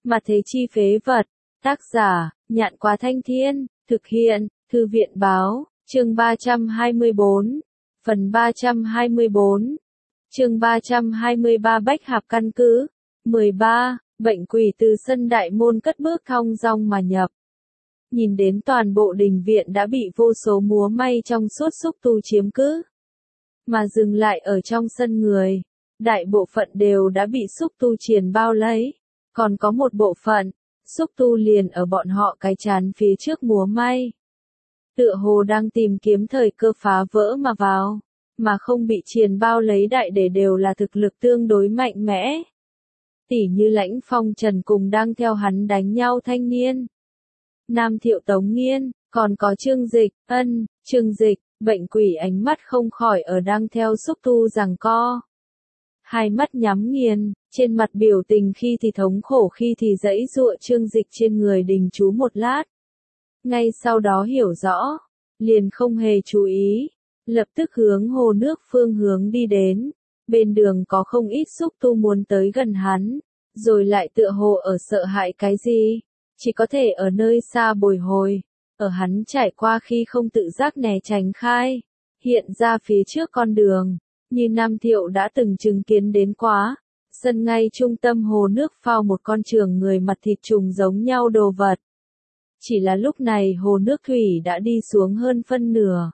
Mà thế chi phế vật. Tác giả, Nhạn Quá Thanh Thiên, thực hiện, Thư viện Báo, chương 324, phần 324, chương 323 Bách Hạp căn cứ, 13, bệnh quỷ từ sân đại môn cất bước thong dong mà nhập. Nhìn đến toàn bộ đình viện đã bị vô số múa may trong suốt xúc tu chiếm cứ, mà dừng lại ở trong sân người. Đại bộ phận đều đã bị xúc tu triền bao lấy, còn có một bộ phận, xúc tu liền ở bọn họ cái chán phía trước múa may. Tựa hồ đang tìm kiếm thời cơ phá vỡ mà vào, mà không bị triền bao lấy đại để đều là thực lực tương đối mạnh mẽ. Tỉ như Lãnh Phong Trần cùng đang theo hắn đánh nhau thanh niên. Nam Thiệu Tống Nghiên, còn có Trương Dịch, Trương Dịch, bệnh quỷ ánh mắt không khỏi ở đang theo xúc tu giằng co. Hai mắt nhắm nghiền, trên mặt biểu tình khi thì thống khổ khi thì giãy giụa. Trương Dịch trên người đình chú một lát. Ngay sau đó hiểu rõ, liền không hề chú ý, lập tức hướng hồ nước phương hướng đi đến. Bên đường có không ít xúc tu muốn tới gần hắn, rồi lại tựa hồ ở sợ hãi cái gì, chỉ có thể ở nơi xa bồi hồi. Ở hắn trải qua khi không tự giác né tránh khai, hiện ra phía trước con đường, như Nam Thiệu đã từng chứng kiến đến quá. Sân ngay trung tâm hồ nước phao một con trường người mặt thịt trùng giống nhau đồ vật. Chỉ là lúc này hồ nước thủy đã đi xuống hơn phân nửa,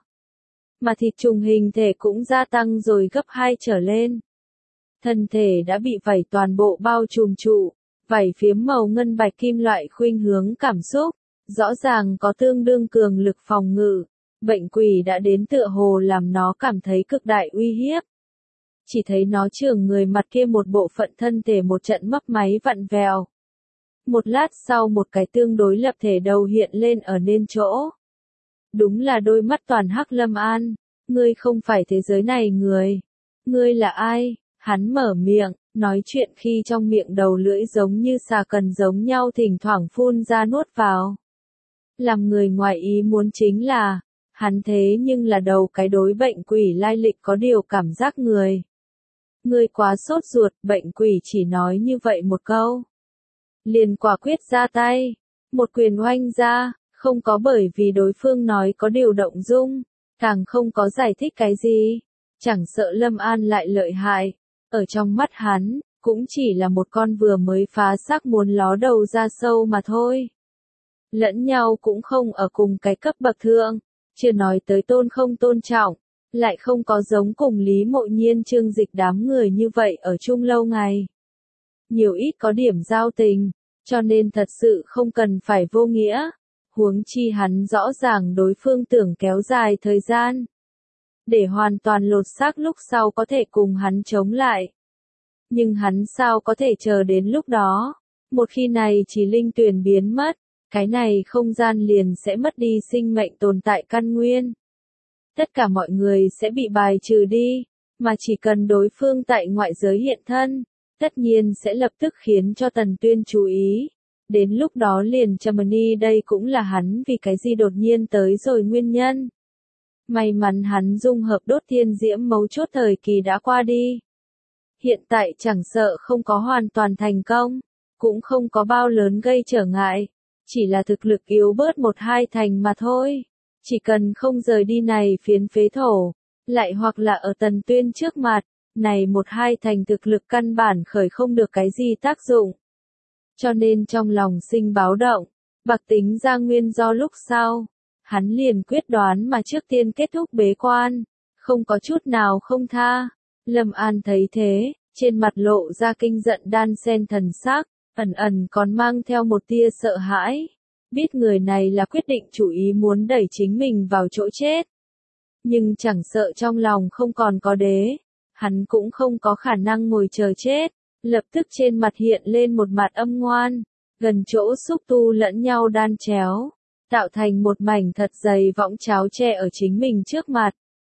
mà thịt trùng hình thể cũng gia tăng rồi gấp 2 trở lên. Thân thể đã bị vảy toàn bộ bao trùm trụ, vảy phiếm màu ngân bạch kim loại khuynh hướng cảm xúc, rõ ràng có tương đương cường lực phòng ngự. Bệnh quỷ đã đến tựa hồ làm nó cảm thấy cực đại uy hiếp. Chỉ thấy nó chưởng người mặt kia một bộ phận thân thể một trận mấp máy vặn vẹo. Một lát sau một cái tương đối lập thể đầu hiện lên ở nên chỗ. Đúng là đôi mắt toàn hắc Lâm An. Ngươi không phải thế giới này người. Ngươi là ai? Hắn mở miệng, nói chuyện khi trong miệng đầu lưỡi giống như xà cần giống nhau thỉnh thoảng phun ra nuốt vào. Làm người ngoài ý muốn chính là, hắn thế nhưng là đầu cái đối bệnh quỷ lai lịch có điều cảm giác người. Ngươi quá sốt ruột, bệnh quỷ chỉ nói như vậy một câu. Liền quả quyết ra tay, một quyền oanh ra, không có bởi vì đối phương nói có điều động dung, càng không có giải thích cái gì. Chẳng sợ Lâm An lại lợi hại, ở trong mắt hắn, cũng chỉ là một con vừa mới phá xác muốn ló đầu ra sâu mà thôi. Lẫn nhau cũng không ở cùng cái cấp bậc thượng, chưa nói tới tôn không tôn trọng, lại không có giống cùng Lý Mộ Nhiên Trương Dịch đám người như vậy ở chung lâu ngày. Nhiều ít có điểm giao tình, cho nên thật sự không cần phải vô nghĩa, huống chi hắn rõ ràng đối phương tưởng kéo dài thời gian, để hoàn toàn lột xác lúc sau có thể cùng hắn chống lại. Nhưng hắn sao có thể chờ đến lúc đó, một khi này chỉ linh tuyển biến mất, cái này không gian liền sẽ mất đi sinh mệnh tồn tại căn nguyên. Tất cả mọi người sẽ bị bài trừ đi, mà chỉ cần đối phương tại ngoại giới hiện thân, tất nhiên sẽ lập tức khiến cho Tần Tuyên chú ý. Đến lúc đó liền Germany đây cũng là hắn vì cái gì đột nhiên tới rồi nguyên nhân. May mắn hắn dung hợp đốt thiên diễm mấu chốt thời kỳ đã qua đi. Hiện tại chẳng sợ không có hoàn toàn thành công, cũng không có bao lớn gây trở ngại, chỉ là thực lực yếu bớt 1-2 thành mà thôi. Chỉ cần không rời đi này phiến phế thổ, lại hoặc là ở Tần Tuyên trước mặt, này 1-2 thành thực lực căn bản khởi không được cái gì tác dụng. Cho nên trong lòng sinh báo động, bạc tính ra nguyên do lúc sau, hắn liền quyết đoán mà trước tiên kết thúc bế quan, không có chút nào không tha. Lâm An thấy thế, trên mặt lộ ra kinh giận đan xen thần sắc, ẩn ẩn còn mang theo một tia sợ hãi. Biết người này là quyết định chủ ý muốn đẩy chính mình vào chỗ chết. Nhưng chẳng sợ trong lòng không còn có đế, hắn cũng không có khả năng ngồi chờ chết. Lập tức trên mặt hiện lên một mặt âm ngoan, gần chỗ xúc tu lẫn nhau đan chéo, tạo thành một mảnh thật dày võng cháo che ở chính mình trước mặt.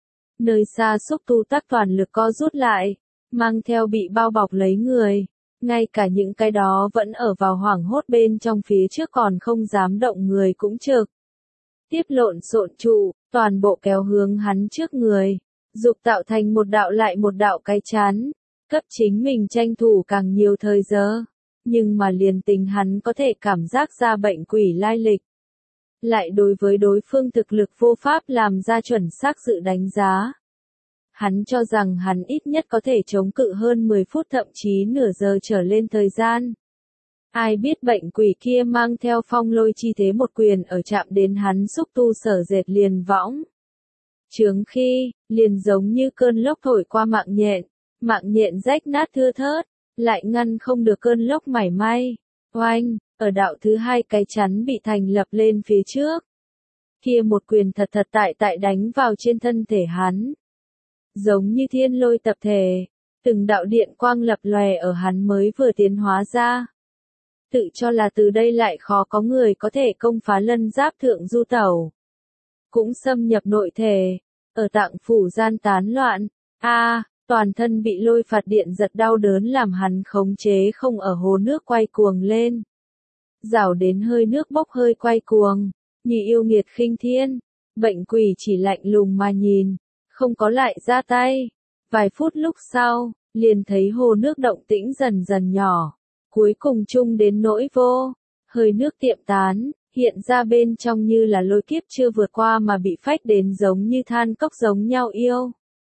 Nơi xa xúc tu tác toàn lực co rút lại, mang theo bị bao bọc lấy người. Ngay cả những cái đó vẫn ở vào hoảng hốt bên trong phía trước còn không dám động người cũng trực tiếp lộn xộn trụ, toàn bộ kéo hướng hắn trước người, dục tạo thành một đạo lại một đạo cái chắn, cấp chính mình tranh thủ càng nhiều thời giờ. nhưng mà liền tình hắn có thể cảm giác ra bệnh quỷ lai lịch. Lại đối với đối phương thực lực vô pháp làm ra chuẩn xác dự đánh giá. Hắn cho rằng hắn ít nhất có thể chống cự hơn 10 phút thậm chí nửa giờ trở lên thời gian. Ai biết bệnh quỷ kia mang theo phong lôi chi thế một quyền ở chạm đến hắn xúc tu sở dệt liền võng. Chướng khi, liền giống như cơn lốc thổi qua mạng nhện rách nát thưa thớt, lại ngăn không được cơn lốc mảy may. Oanh, ở đạo thứ hai cái chắn bị thành lập lên phía trước. Kia một quyền thật tại đánh vào trên thân thể hắn. Giống như thiên lôi tập thể, từng đạo điện quang lập lòe ở hắn mới vừa tiến hóa ra. Tự cho là từ đây lại khó có người có thể công phá lân giáp thượng du tẩu. Cũng xâm nhập nội thể, ở tạng phủ gian tán loạn, toàn thân bị lôi phạt điện giật đau đớn làm hắn khống chế không ở hồ nước quay cuồng lên. Rảo đến hơi nước bốc hơi quay cuồng, như yêu nghiệt khinh thiên, bệnh quỷ chỉ lạnh lùng mà nhìn, không có lại ra tay. Vài phút lúc sau, liền thấy hồ nước động tĩnh dần dần nhỏ, cuối cùng chung đến nỗi vô, hơi nước tiệm tán, hiện ra bên trong như là lôi kiếp chưa vượt qua mà bị phách đến giống như than cốc giống nhau yêu.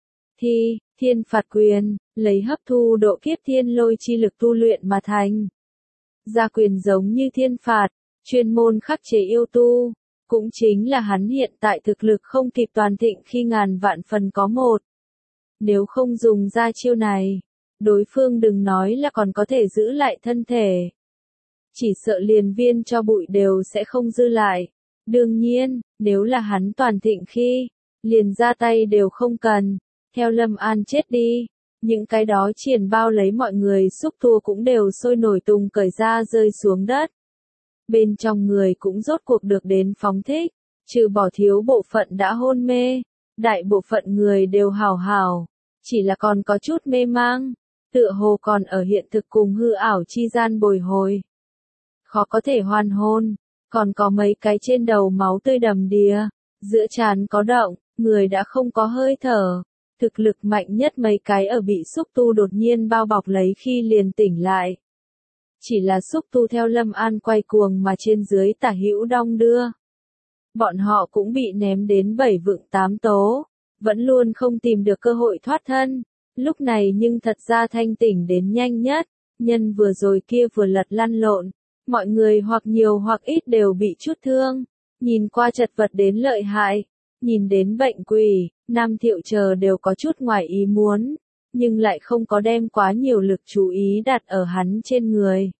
Thiên phạt quyền, lấy hấp thu độ kiếp thiên lôi chi lực tu luyện mà thành. Gia quyền giống như thiên phạt, chuyên môn khắc chế yêu tu, cũng chính là hắn hiện tại thực lực không kịp toàn thịnh khi ngàn vạn phần có một. Nếu không dùng ra chiêu này, đối phương đừng nói là còn có thể giữ lại thân thể. Chỉ sợ liền viên cho bụi đều sẽ không dư lại. Đương nhiên, nếu là hắn toàn thịnh khi, liền ra tay đều không cần. Theo Lâm An chết đi, những cái đó triển bao lấy mọi người xúc tua cũng đều sôi nổi tung cởi ra rơi xuống đất. Bên trong người cũng rốt cuộc được đến phóng thích, trừ bỏ thiếu bộ phận đã hôn mê, đại bộ phận người đều hào hào, chỉ là còn có chút mê mang, tựa hồ còn ở hiện thực cùng hư ảo chi gian bồi hồi. Khó có thể hoàn hồn, còn có mấy cái trên đầu máu tươi đầm đìa, giữa trán có động, người đã không có hơi thở. Thực lực mạnh nhất mấy cái ở bị xúc tu đột nhiên bao bọc lấy khi liền tỉnh lại. Chỉ là xúc tu theo Lâm An quay cuồng mà trên dưới tả hữu đong đưa. Bọn họ cũng bị ném đến 7 vượng 8 tố, vẫn luôn không tìm được cơ hội thoát thân. Lúc này nhưng thật ra thanh tỉnh đến nhanh nhất, nhân vừa rồi kia vừa lật lăn lộn, mọi người hoặc nhiều hoặc ít đều bị chút thương, nhìn qua chật vật đến lợi hại, nhìn đến bệnh quỷ. Nam Thiệu chờ đều có chút ngoài ý muốn, nhưng lại không có đem quá nhiều lực chú ý đặt ở hắn trên người.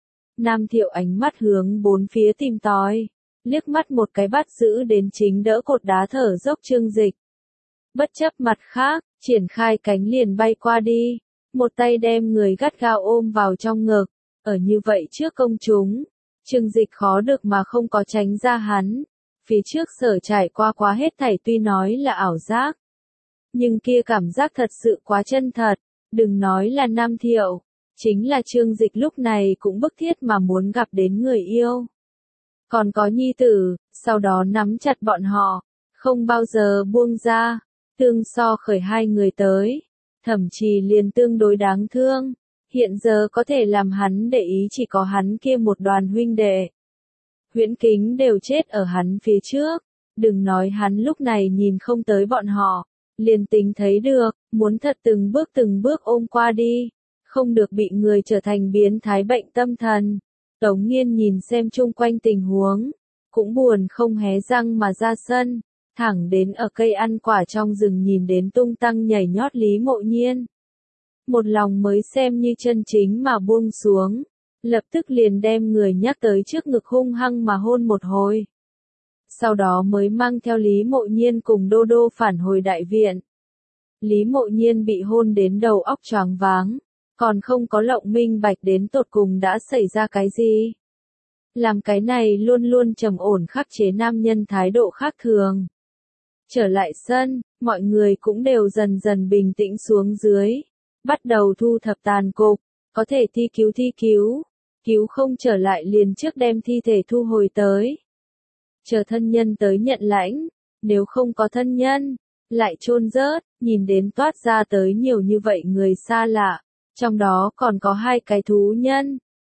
Nam Thiệu ánh mắt hướng bốn phía tìm tòi, liếc mắt một cái bắt giữ đến chính đỡ cột đá thở dốc Trương Dịch. Bất chấp mặt khác, triển khai cánh liền bay qua đi, một tay đem người gắt gao ôm vào trong ngực, ở như vậy trước công chúng, Trương Dịch khó được mà không có tránh ra hắn. Phía trước sở trải qua quá hết thảy tuy nói là ảo giác. Nhưng kia cảm giác thật sự quá chân thật, đừng nói là Nam Thiệu, chính là Trương Dịch lúc này cũng bức thiết mà muốn gặp đến người yêu. Còn có nhi tử, sau đó nắm chặt bọn họ, không bao giờ buông ra, tương so khởi hai người tới, thậm chí liền tương đối đáng thương, hiện giờ có thể làm hắn để ý chỉ có hắn kia một đoàn huynh đệ. Huyễn Kính đều chết ở hắn phía trước, đừng nói hắn lúc này nhìn không tới bọn họ, liền tính thấy được, muốn thật từng bước ôm qua đi, không được bị người trở thành biến thái bệnh tâm thần. Tống Nghiên nhìn xem chung quanh tình huống, cũng buồn không hé răng mà ra sân, thẳng đến ở cây ăn quả trong rừng nhìn đến tung tăng nhảy nhót Lý Mộ Nhiên. Một lòng mới xem như chân chính mà buông xuống. Lập tức liền đem người nhắc tới trước ngực hung hăng mà hôn một hồi. Sau đó mới mang theo Lý Mộ Nhiên cùng Đô Đô phản hồi đại viện. Lý Mộ Nhiên bị hôn đến đầu óc choáng váng, còn không có lộng minh bạch đến tột cùng đã xảy ra cái gì. Làm cái này luôn luôn trầm ổn khắc chế nam nhân thái độ khác thường. Trở lại sân, mọi người cũng đều dần dần bình tĩnh xuống dưới, bắt đầu thu thập tàn cục, có thể thi cứu. Cứu không trở lại liền trước đem thi thể thu hồi tới. Chờ thân nhân tới nhận lãnh, nếu không có thân nhân, lại chôn rớt, nhìn đến toát ra tới nhiều như vậy người xa lạ, trong đó còn có hai cái thú nhân,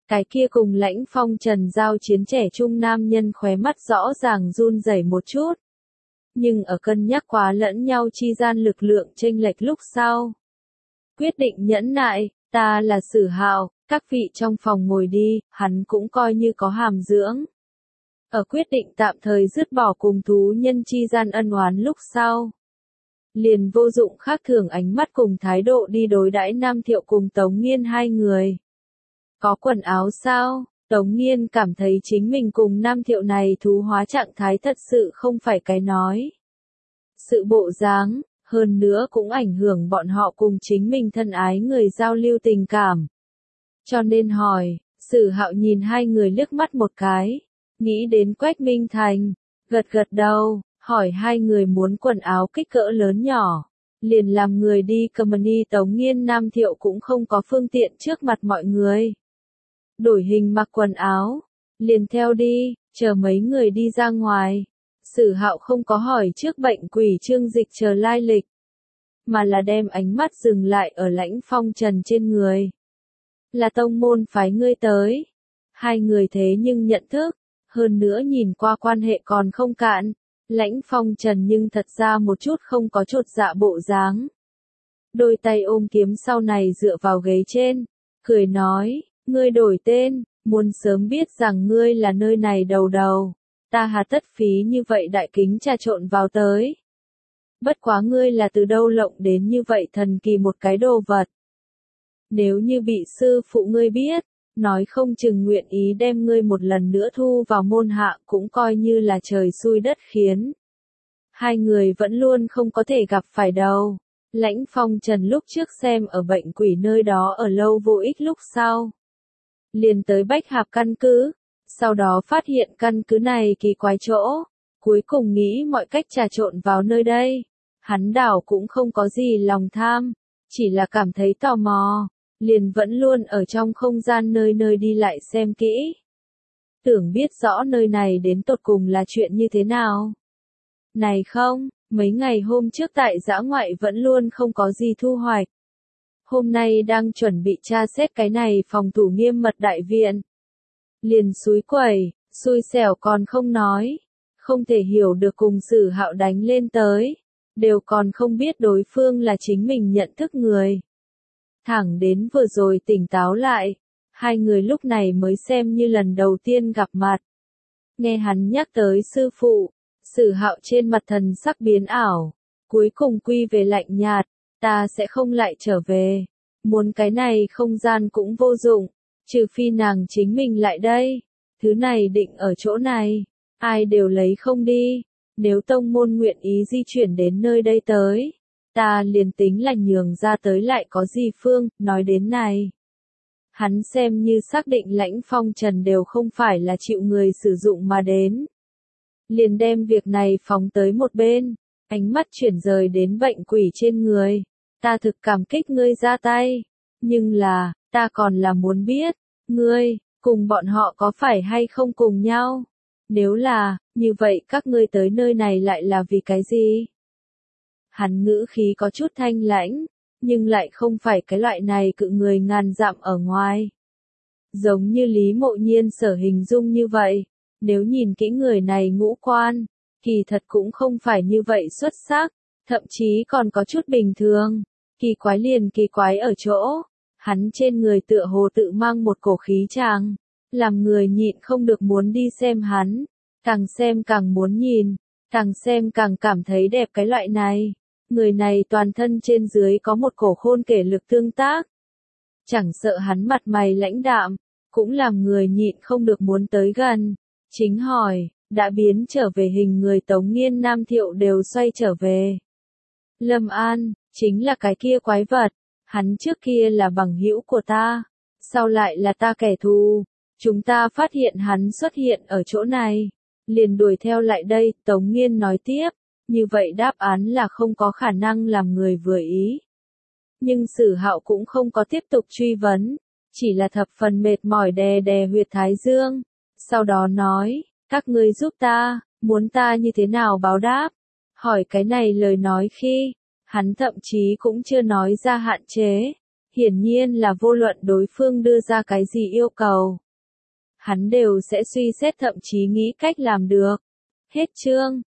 Cái kia cùng Lãnh Phong Trần giao chiến trẻ trung nam nhân khóe mắt rõ ràng run rẩy một chút. Nhưng ở cân nhắc quá lẫn nhau chi gian lực lượng chênh lệch lúc sau. Quyết định nhẫn nại, ta là Sử Hạo, các vị trong phòng ngồi đi, hắn cũng coi như có hàm dưỡng. Ở quyết định tạm thời dứt bỏ cùng thú nhân chi gian ân oán lúc sau. Liền vô dụng khác thường ánh mắt cùng thái độ đi đối đãi Nam Thiệu cùng Tống Nghiên hai người. Có quần áo sao? Tống Nghiên cảm thấy chính mình cùng Nam Thiệu này thú hóa trạng thái thật sự không phải cái nói. Sự bộ dáng, hơn nữa cũng ảnh hưởng bọn họ cùng chính mình thân ái người giao lưu tình cảm. Cho nên hỏi, Sử Hạo nhìn hai người liếc mắt một cái, nghĩ đến Quách Minh Thành, gật gật đầu, hỏi hai người muốn quần áo kích cỡ lớn nhỏ. Liền làm người đi company. Tống Nghiên Nam Thiệu cũng không có phương tiện trước mặt mọi người. Đổi hình mặc quần áo, liền theo đi, chờ mấy người đi ra ngoài. Sử Hạo không có hỏi trước bệnh quỷ Trương Dịch chờ lai lịch, mà là đem ánh mắt dừng lại ở Lãnh Phong Trần trên người. Là tông môn phái ngươi tới. Hai người thế nhưng nhận thức, hơn nữa nhìn qua quan hệ còn không cạn. Lãnh Phong Trần nhưng thật ra một chút không có chột dạ bộ dáng. Đôi tay ôm kiếm sau này dựa vào ghế trên, cười nói, ngươi đổi tên, muốn sớm biết rằng ngươi là nơi này đầu đầu. Ta hà tất phí như vậy đại kính trà trộn vào tới. Bất quá ngươi là từ đâu lộng đến như vậy thần kỳ một cái đồ vật. Nếu như bị sư phụ ngươi biết, nói không chừng nguyện ý đem ngươi một lần nữa thu vào môn hạ cũng coi như là trời xui đất khiến. Hai người vẫn luôn không có thể gặp phải đâu. Lãnh Phong Trần lúc trước xem ở bệnh quỷ nơi đó ở lâu vô ích lúc sau. Liền tới Bách Hạp căn cứ, sau đó phát hiện căn cứ này kỳ quái chỗ, cuối cùng nghĩ mọi cách trà trộn vào nơi đây. Hắn đảo cũng không có gì lòng tham, chỉ là cảm thấy tò mò, liền vẫn luôn ở trong không gian nơi nơi đi lại xem kỹ. Tưởng biết rõ nơi này đến tột cùng là chuyện như thế nào. Này không, mấy ngày hôm trước tại dã ngoại vẫn luôn không có gì thu hoạch. Hôm nay đang chuẩn bị tra xét cái này phòng thủ nghiêm mật đại viện. Liền xúi quẩy, xui xẻo còn không nói. Không thể hiểu được cùng Sử Hạo đánh lên tới. Đều còn không biết đối phương là chính mình nhận thức người. Thẳng đến vừa rồi tỉnh táo lại. Hai người lúc này mới xem như lần đầu tiên gặp mặt. Nghe hắn nhắc tới sư phụ. Sử Hạo trên mặt thần sắc biến ảo. Cuối cùng quy về lạnh nhạt. Ta sẽ không lại trở về. Muốn cái này không gian cũng vô dụng. Trừ phi nàng chính mình lại đây. Thứ này định ở chỗ này. Ai đều lấy không đi. Nếu tông môn nguyện ý di chuyển đến nơi đây tới. Ta liền tính là nhường ra tới lại có gì phương. Nói đến này. Hắn xem như xác định Lãnh Phong Trần đều không phải là chịu người sử dụng mà đến. Liền đem việc này phóng tới một bên. Ánh mắt chuyển rời đến bệnh quỷ trên người. Ta thực cảm kích ngươi ra tay. Nhưng là, ta còn là muốn biết, ngươi, cùng bọn họ có phải hay không cùng nhau? Nếu là, như vậy các ngươi tới nơi này lại là vì cái gì? Hắn ngữ khí có chút thanh lãnh, nhưng lại không phải cái loại này cự người ngàn dặm ở ngoài. Giống như Lý Mộ Nhiên sở hình dung như vậy, nếu nhìn kỹ người này ngũ quan, kỳ thật cũng không phải như vậy xuất sắc, thậm chí còn có chút bình thường. Kỳ quái liền kỳ quái ở chỗ, hắn trên người tựa hồ tự mang một cổ khí tràng, làm người nhịn không được muốn đi xem hắn, càng xem càng muốn nhìn, càng xem càng cảm thấy đẹp cái loại này. Người này toàn thân trên dưới có một cổ khôn kể lực tương tác. Chẳng sợ hắn mặt mày lãnh đạm, cũng làm người nhịn không được muốn tới gần. Chính hỏi, đã biến trở về hình người Tống Nghiên Nam Thiệu đều xoay trở về. Lâm An, chính là cái kia quái vật, hắn trước kia là bằng hữu của ta, sau lại là ta kẻ thù, chúng ta phát hiện hắn xuất hiện ở chỗ này, liền đuổi theo lại đây, Tống Nghiên nói tiếp, như vậy đáp án là không có khả năng làm người vừa ý. Nhưng Sử Hạo cũng không có tiếp tục truy vấn, chỉ là thập phần mệt mỏi đè đè huyệt thái dương, sau đó nói, các ngươi giúp ta, muốn ta như thế nào báo đáp, hỏi cái này lời nói khi, hắn thậm chí cũng chưa nói ra hạn chế, Hiển nhiên là vô luận đối phương đưa ra cái gì yêu cầu, hắn đều sẽ suy xét thậm chí nghĩ cách làm được. Hết chương.